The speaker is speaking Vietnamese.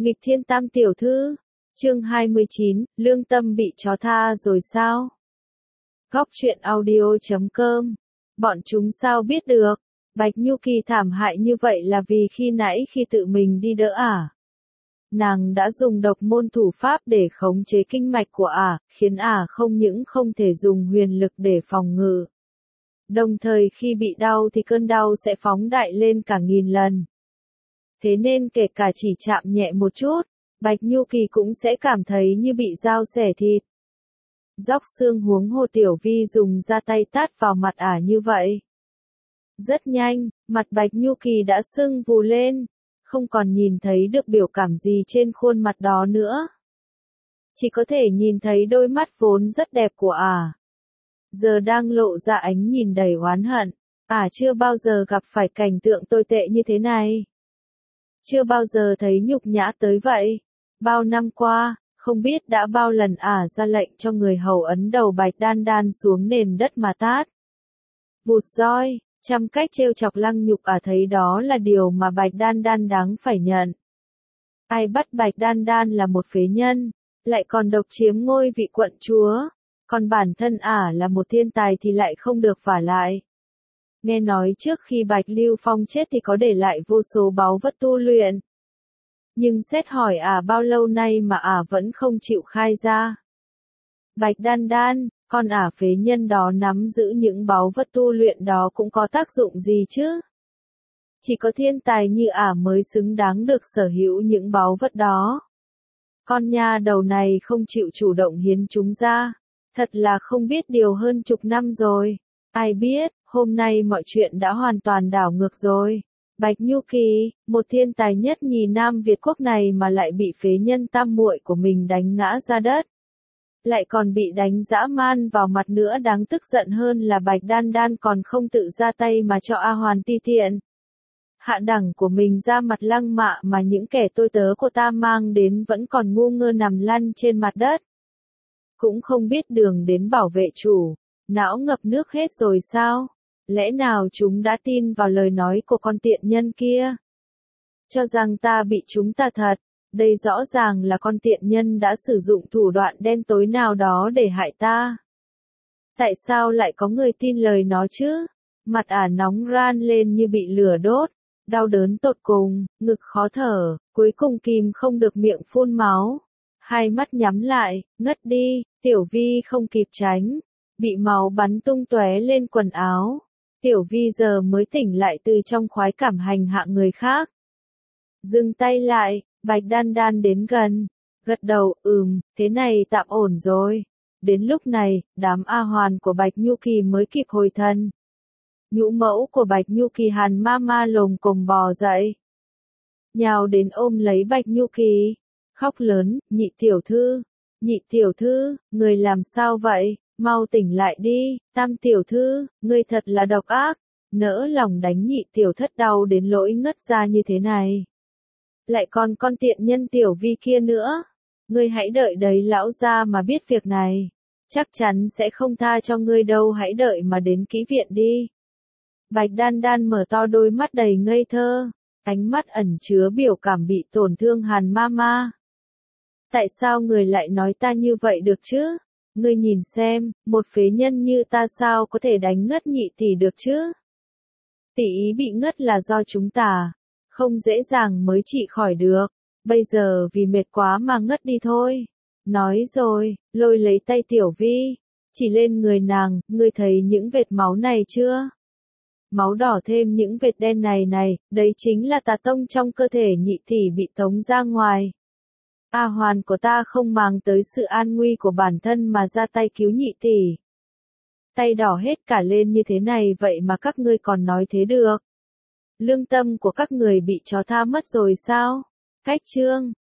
Nghịch thiên tam tiểu thư. Chương 29, lương tâm bị chó tha rồi sao? Góc truyện audio.com. Bọn chúng sao biết được? Bạch Nhu Kỳ thảm hại như vậy là vì khi nãy khi tự mình đi đỡ ả. Nàng đã dùng độc môn thủ pháp để khống chế kinh mạch của ả, khiến ả không những không thể dùng huyền lực để phòng ngự. Đồng thời khi bị đau thì cơn đau sẽ phóng đại lên cả nghìn lần. Thế nên kể cả chỉ chạm nhẹ một chút, Bạch Nhu Kỳ cũng sẽ cảm thấy như bị dao xẻ thịt. Róc xương huống hồ Tiểu Vi dùng ra tay tát vào mặt ả như vậy. Rất nhanh, mặt Bạch Nhu Kỳ đã sưng vù lên, không còn nhìn thấy được biểu cảm gì trên khuôn mặt đó nữa. Chỉ có thể nhìn thấy đôi mắt vốn rất đẹp của ả. Giờ đang lộ ra ánh nhìn đầy oán hận, ả chưa bao giờ gặp phải cảnh tượng tồi tệ như thế này. Chưa bao giờ thấy nhục nhã tới vậy. Bao năm qua, không biết đã bao lần ả ra lệnh cho người hầu ấn đầu Bạch Đan Đan xuống nền đất mà tát. Vụt roi, trăm cách trêu chọc lăng nhục ả thấy đó là điều mà Bạch Đan Đan đáng phải nhận. Ai bắt Bạch Đan Đan là một phế nhân, lại còn độc chiếm ngôi vị quận chúa, còn bản thân ả là một thiên tài thì lại không được vả lại. Nghe nói trước khi Bạch Lưu Phong chết thì có để lại vô số báu vật tu luyện. Nhưng xét hỏi ả bao lâu nay mà ả vẫn không chịu khai ra. Bạch Đan Đan, con ả phế nhân đó nắm giữ những báu vật tu luyện đó cũng có tác dụng gì chứ? Chỉ có thiên tài như ả mới xứng đáng được sở hữu những báu vật đó. Con nha đầu này không chịu chủ động hiến chúng ra, thật là không biết điều hơn chục năm rồi. Ai biết, hôm nay mọi chuyện đã hoàn toàn đảo ngược rồi. Bạch Nhu Kỳ, một thiên tài nhất nhì Nam Việt quốc này mà lại bị phế nhân tam muội của mình đánh ngã ra đất. Lại còn bị đánh dã man vào mặt nữa, đáng tức giận hơn là Bạch Đan Đan còn không tự ra tay mà cho A Hoàn ti tiện. Hạ đẳng của mình ra mặt lăng mạ mà những kẻ tôi tớ của ta mang đến vẫn còn ngu ngơ nằm lăn trên mặt đất. Cũng không biết đường đến bảo vệ chủ, não ngập nước hết rồi sao? Lẽ nào chúng đã tin vào lời nói của con tiện nhân kia? Cho rằng ta bị chúng ta thật, đây rõ ràng là con tiện nhân đã sử dụng thủ đoạn đen tối nào đó để hại ta. Tại sao lại có người tin lời nó chứ? Mặt ả nóng ran lên như bị lửa đốt, đau đớn tột cùng, ngực khó thở, cuối cùng kìm không được miệng phun máu. Hai mắt nhắm lại, ngất đi, Tiểu Vi không kịp tránh, bị máu bắn tung tóe lên quần áo. Tiểu Vi giờ mới tỉnh lại từ trong khoái cảm hành hạ người khác. Dừng tay lại, Bạch Đan Đan đến gần, gật đầu, thế này tạm ổn rồi. Đến lúc này, đám A Hoàn của Bạch Nhu Kỳ mới kịp hồi thần. Nhũ mẫu của Bạch Nhu Kỳ Hàn Mama lồm cồm bò dậy, nhào đến ôm lấy Bạch Nhu Kỳ, khóc lớn, nhị tiểu thư, người làm sao vậy? Mau tỉnh lại đi, tam tiểu thư, ngươi thật là độc ác, nỡ lòng đánh nhị tiểu thất đau đến lỗi ngất ra như thế này. Lại còn con tiện nhân Tiểu Vi kia nữa, ngươi hãy đợi đấy lão gia mà biết việc này, chắc chắn sẽ không tha cho ngươi đâu, hãy đợi mà đến kỹ viện đi. Bạch Đan Đan mở to đôi mắt đầy ngây thơ, ánh mắt ẩn chứa biểu cảm bị tổn thương. Hàn Mama, tại sao người lại nói ta như vậy được chứ? Ngươi nhìn xem, một phế nhân như ta sao có thể đánh ngất nhị tỷ được chứ? Tỷ ý bị ngất là do chúng ta không dễ dàng mới trị khỏi được, bây giờ vì mệt quá mà ngất đi thôi. Nói rồi, lôi lấy tay Tiểu Vi, chỉ lên người nàng, ngươi thấy những vệt máu này chưa? Máu đỏ thêm những vệt đen này, đấy chính là tà tông trong cơ thể nhị tỷ bị tống ra ngoài. A Hoàn của ta không màng tới sự an nguy của bản thân mà ra tay cứu nhị tỷ. Tay đỏ hết cả lên như thế này vậy mà các ngươi còn nói thế được. Lương tâm của các người bị chó tha mất rồi sao? Cách chương